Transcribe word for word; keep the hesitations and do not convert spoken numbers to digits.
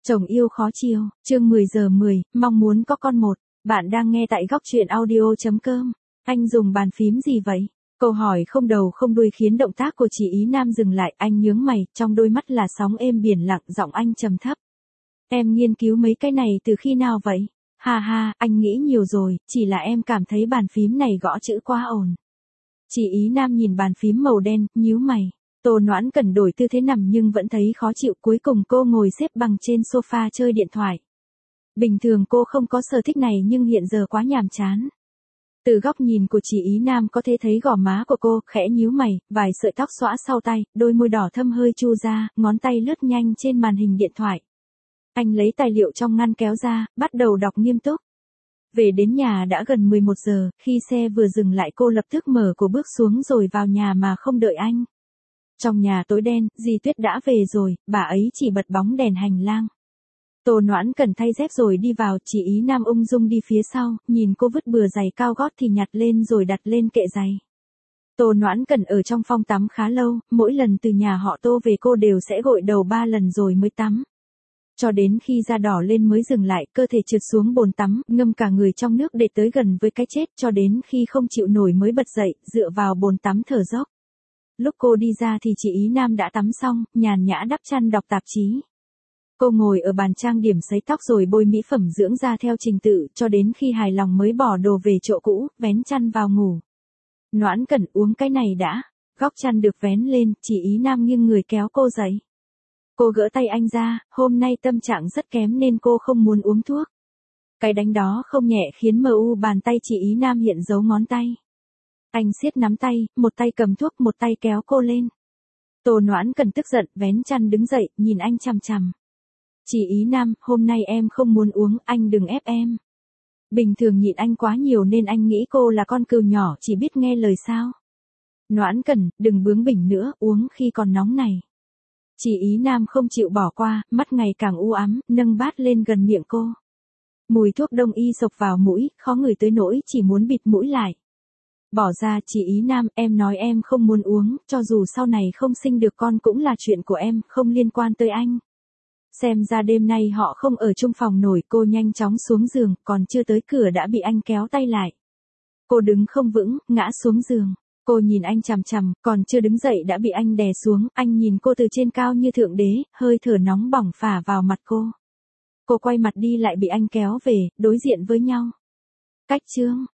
Chồng yêu khó chiều, chương mười giờ mười, mong muốn có con một. Bạn đang nghe tại góc truyện audio chấm com. Anh dùng bàn phím gì vậy? Câu hỏi không đầu không đuôi khiến động tác của chị Ý Nam dừng lại, anh nhướng mày, trong đôi mắt là sóng êm biển lặng, giọng anh trầm thấp. Em nghiên cứu mấy cái này từ khi nào vậy? Ha ha, anh nghĩ nhiều rồi, chỉ là em cảm thấy bàn phím này gõ chữ quá ồn. Chị Ý Nam nhìn bàn phím màu đen, nhíu mày. Tô Noãn cần đổi tư thế nằm nhưng vẫn thấy khó chịu, cuối cùng cô ngồi xếp bằng trên sofa chơi điện thoại. Bình thường cô không có sở thích này nhưng hiện giờ quá nhàm chán. Từ góc nhìn của chị Ý Nam có thể thấy gò má của cô, khẽ nhíu mày, vài sợi tóc xõa sau tay, đôi môi đỏ thâm hơi chu ra, ngón tay lướt nhanh trên màn hình điện thoại. Anh lấy tài liệu trong ngăn kéo ra, bắt đầu đọc nghiêm túc. Về đến nhà đã gần mười một giờ, khi xe vừa dừng lại cô lập tức mở cửa bước xuống rồi vào nhà mà không đợi anh. Trong nhà tối đen, dì Tuyết đã về rồi, bà ấy chỉ bật bóng đèn hành lang. Tô Noãn cần thay dép rồi đi vào, chị Ý Nam ung dung đi phía sau, nhìn cô vứt bừa giày cao gót thì nhặt lên rồi đặt lên kệ giày. Tô Noãn cần ở trong phòng tắm khá lâu, mỗi lần từ nhà họ Tô về cô đều sẽ gội đầu ba lần rồi mới tắm. Cho đến khi da đỏ lên mới dừng lại, cơ thể trượt xuống bồn tắm, ngâm cả người trong nước để tới gần với cái chết, cho đến khi không chịu nổi mới bật dậy, dựa vào bồn tắm thở dốc. Lúc cô đi ra thì chị Ý Nam đã tắm xong, nhàn nhã đắp chăn đọc tạp chí. Cô ngồi ở bàn trang điểm sấy tóc rồi bôi mỹ phẩm dưỡng da theo trình tự, cho đến khi hài lòng mới bỏ đồ về chỗ cũ, vén chăn vào ngủ. Noãn cần uống cái này đã. Góc chăn được vén lên, chị Ý Nam nghiêng người kéo cô dậy. Cô gỡ tay anh ra, hôm nay tâm trạng rất kém nên cô không muốn uống thuốc. Cái đánh đó không nhẹ khiến mờ u bàn tay chị Ý Nam hiện dấu ngón tay. Anh siết nắm tay, một tay cầm thuốc, một tay kéo cô lên. Tô Noãn cần tức giận, vén chăn đứng dậy, nhìn anh chằm chằm. Chị Ý Nam, hôm nay em không muốn uống, anh đừng ép em. Bình thường nhịn anh quá nhiều nên anh nghĩ cô là con cừu nhỏ chỉ biết nghe lời sao. Noãn cần, đừng bướng bỉnh nữa, uống khi còn nóng này. Chị Ý Nam không chịu bỏ qua, mắt ngày càng u ám, nâng bát lên gần miệng cô. Mùi thuốc đông y xộc vào mũi, khó ngửi tới nỗi chỉ muốn bịt mũi lại. Bỏ ra, chị Ý Nam, em nói em không muốn uống, cho dù sau này không sinh được con cũng là chuyện của em, không liên quan tới anh. Xem ra đêm nay họ không ở chung phòng nổi, cô nhanh chóng xuống giường, còn chưa tới cửa đã bị anh kéo tay lại. Cô đứng không vững, ngã xuống giường. Cô nhìn anh chằm chằm, còn chưa đứng dậy đã bị anh đè xuống, anh nhìn cô từ trên cao như thượng đế, hơi thở nóng bỏng phả vào mặt cô. Cô quay mặt đi lại bị anh kéo về, đối diện với nhau. Cách chương